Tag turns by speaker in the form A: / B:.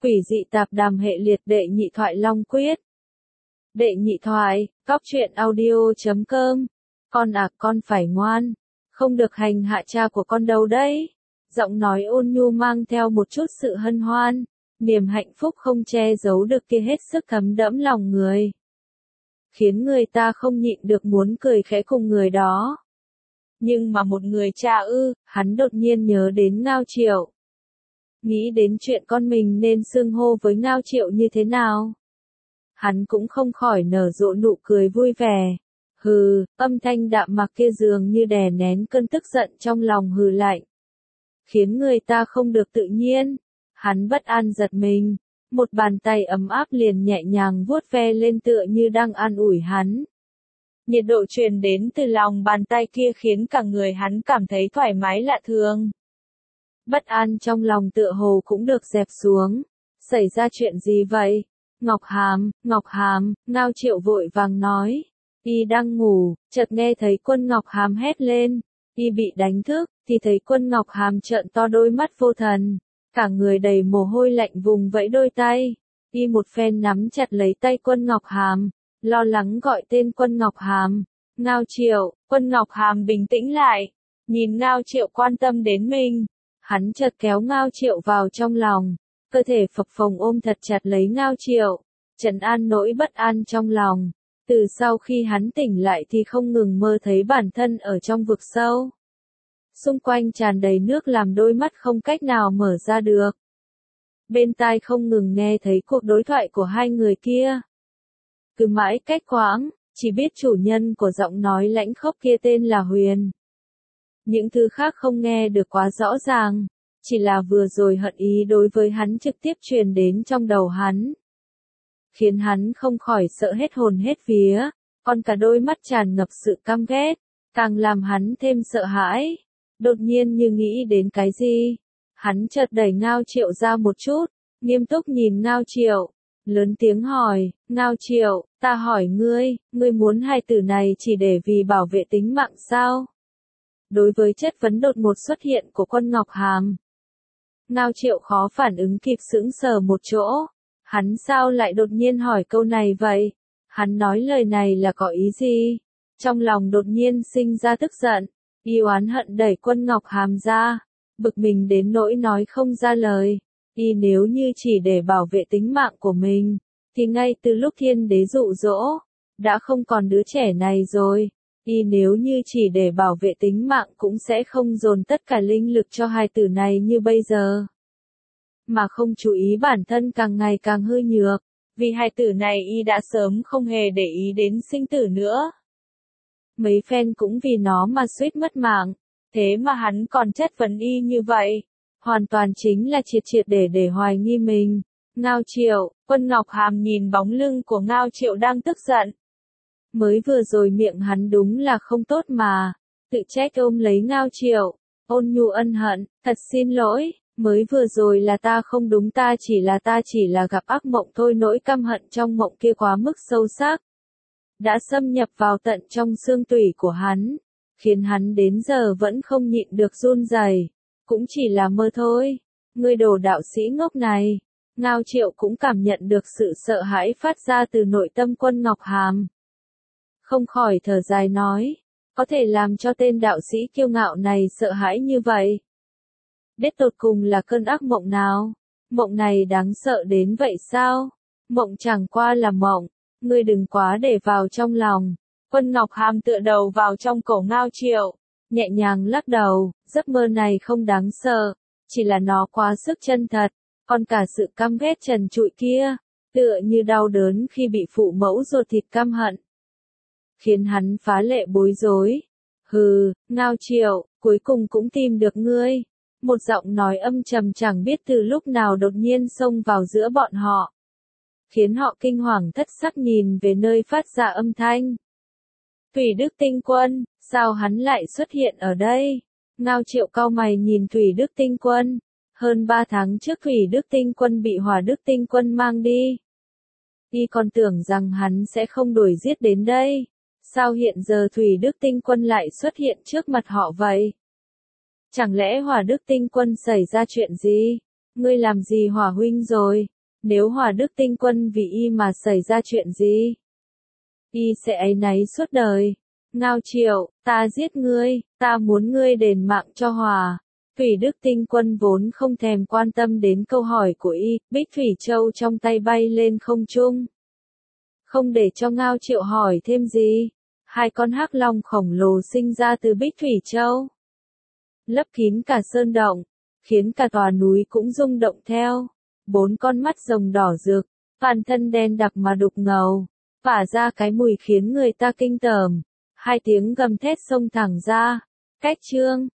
A: Quỷ dị tạp đàm hệ liệt đệ nhị thoại Long Quyết. Đệ nhị thoại, cóc truyện audio.com. Con à, con phải ngoan, không được hành hạ cha của con đâu đấy. Giọng nói ôn nhu mang theo một chút sự hân hoan, niềm hạnh phúc không che giấu được kia hết sức thấm đẫm lòng người, khiến người ta không nhịn được muốn cười khẽ cùng người đó. Nhưng mà một người cha hắn đột nhiên nhớ đến Ngao Triệu. Nghĩ đến chuyện con mình nên xưng hô với Ngao Triệu như thế nào. Hắn cũng không khỏi nở rộ nụ cười vui vẻ. Hừ, âm thanh đạm mạc kia dường như đè nén cơn tức giận trong lòng hừ lạnh, khiến người ta không được tự nhiên. Hắn bất an giật mình, một bàn tay ấm áp liền nhẹ nhàng vuốt ve lên tựa như đang an ủi hắn. Nhiệt độ truyền đến từ lòng bàn tay kia khiến cả người hắn cảm thấy thoải mái lạ thường. Bất an trong lòng tựa hồ cũng được dẹp xuống. Xảy ra chuyện gì vậy? Ngọc Hàm, Ngao Triệu vội vàng nói. Y đang ngủ, chợt nghe thấy Quân Ngọc Hàm hét lên. Y bị đánh thức, thì thấy Quân Ngọc Hàm trợn to đôi mắt vô thần, cả người đầy mồ hôi lạnh vùng vẫy đôi tay. Y một phen nắm chặt lấy tay Quân Ngọc Hàm, lo lắng gọi tên Quân Ngọc Hàm. Ngao Triệu. Quân Ngọc Hàm bình tĩnh lại, nhìn Ngao Triệu quan tâm đến mình. Hắn chợt kéo Ngao Triệu vào trong lòng, cơ thể phập phồng ôm thật chặt lấy Ngao Triệu, trấn an nỗi bất an trong lòng. Từ sau khi hắn tỉnh lại thì không ngừng mơ thấy bản thân ở trong vực sâu. Xung quanh tràn đầy nước làm đôi mắt không cách nào mở ra được. Bên tai không ngừng nghe thấy cuộc đối thoại của hai người kia. Cứ mãi cách quãng, chỉ biết chủ nhân của giọng nói lãnh khốc kia tên là Huyền. Những thứ khác không nghe được quá rõ ràng, chỉ là vừa rồi hận ý đối với hắn trực tiếp truyền đến trong đầu hắn, khiến hắn không khỏi sợ hết hồn hết vía, còn cả đôi mắt tràn ngập sự căm ghét, càng làm hắn thêm sợ hãi. Đột nhiên như nghĩ đến cái gì, hắn chợt đẩy Ngao Triệu ra một chút, nghiêm túc nhìn Ngao Triệu, lớn tiếng hỏi. Ngao Triệu, ta hỏi ngươi muốn hai tử này chỉ để vì bảo vệ tính mạng sao? Đối với chất vấn đột ngột xuất hiện của Quân Ngọc Hàm, Ngao Triệu khó phản ứng kịp, sững sờ một chỗ. Hắn sao lại đột nhiên hỏi câu này vậy? Hắn nói lời này là có ý gì? Trong lòng đột nhiên sinh ra tức giận, y oán hận đẩy Quân Ngọc Hàm ra, bực mình đến nỗi nói không ra lời. Y nếu như chỉ để bảo vệ tính mạng của mình, thì ngay từ lúc thiên đế dụ dỗ, đã không còn đứa trẻ này rồi. Y nếu như chỉ để bảo vệ tính mạng cũng sẽ không dồn tất cả linh lực cho hai tử này như bây giờ. Mà không chú ý bản thân càng ngày càng hư nhược, vì hai tử này y đã sớm không hề để ý đến sinh tử nữa. Mấy phen cũng vì nó mà suýt mất mạng, thế mà hắn còn chất vấn y như vậy. Hoàn toàn chính là triệt triệt để hoài nghi mình. Ngao Triệu. Quân Ngọc Hàm nhìn bóng lưng của Ngao Triệu đang tức giận. Mới vừa rồi miệng hắn đúng là không tốt mà, tự trách ôm lấy Ngao Triệu, ôn nhu ân hận, thật xin lỗi, mới vừa rồi là ta không đúng, ta chỉ là gặp ác mộng thôi. Nỗi căm hận trong mộng kia quá mức sâu sắc, đã xâm nhập vào tận trong xương tủy của hắn, khiến hắn đến giờ vẫn không nhịn được run rẩy. Cũng chỉ là mơ thôi, ngươi đồ đạo sĩ ngốc này. Ngao Triệu cũng cảm nhận được sự sợ hãi phát ra từ nội tâm Quân Ngọc Hàm, không khỏi thở dài nói, có thể làm cho tên đạo sĩ kiêu ngạo này sợ hãi như vậy. Đết tột cùng là cơn ác mộng nào? Mộng này đáng sợ đến vậy sao? Mộng chẳng qua là mộng, ngươi đừng quá để vào trong lòng. Quân Ngọc Hàm tựa đầu vào trong cổ Ngao Triệu, nhẹ nhàng lắc đầu, giấc mơ này không đáng sợ, chỉ là nó quá sức chân thật, còn cả sự căm ghét trần trụi kia, tựa như đau đớn khi bị phụ mẫu ruột thịt căm hận, khiến hắn phá lệ bối rối. Hừ, Ngao Triệu, cuối cùng cũng tìm được ngươi. Một giọng nói âm trầm chẳng biết từ lúc nào đột nhiên xông vào giữa bọn họ, khiến họ kinh hoàng thất sắc nhìn về nơi phát ra âm thanh. Thủy Đức Tinh Quân, sao hắn lại xuất hiện ở đây? Ngao Triệu cau mày nhìn Thủy Đức Tinh Quân. Hơn 3 tháng trước Thủy Đức Tinh Quân bị Hỏa Đức Tinh Quân mang đi. Y còn tưởng rằng hắn sẽ không đuổi giết đến đây. Sao hiện giờ Thủy Đức Tinh Quân lại xuất hiện trước mặt họ vậy? Chẳng lẽ Hỏa Đức Tinh Quân xảy ra chuyện gì? Ngươi làm gì Hỏa huynh rồi? Nếu Hỏa Đức Tinh Quân vì y mà xảy ra chuyện gì? Y sẽ áy náy suốt đời. Ngao Triệu, ta giết ngươi, ta muốn ngươi đền mạng cho Hỏa. Thủy Đức Tinh Quân vốn không thèm quan tâm đến câu hỏi của y, Bích Thủy Châu trong tay bay lên không trung. Không để cho Ngao Triệu hỏi thêm gì. Hai con hắc long khổng lồ sinh ra từ Bích Thủy Châu. Lấp kín cả sơn động, khiến cả tòa núi cũng rung động theo. 4 con mắt rồng đỏ rực, toàn thân đen đặc mà đục ngầu, phả ra cái mùi khiến người ta kinh tởm. 2 tiếng gầm thét xông thẳng ra. Cách chương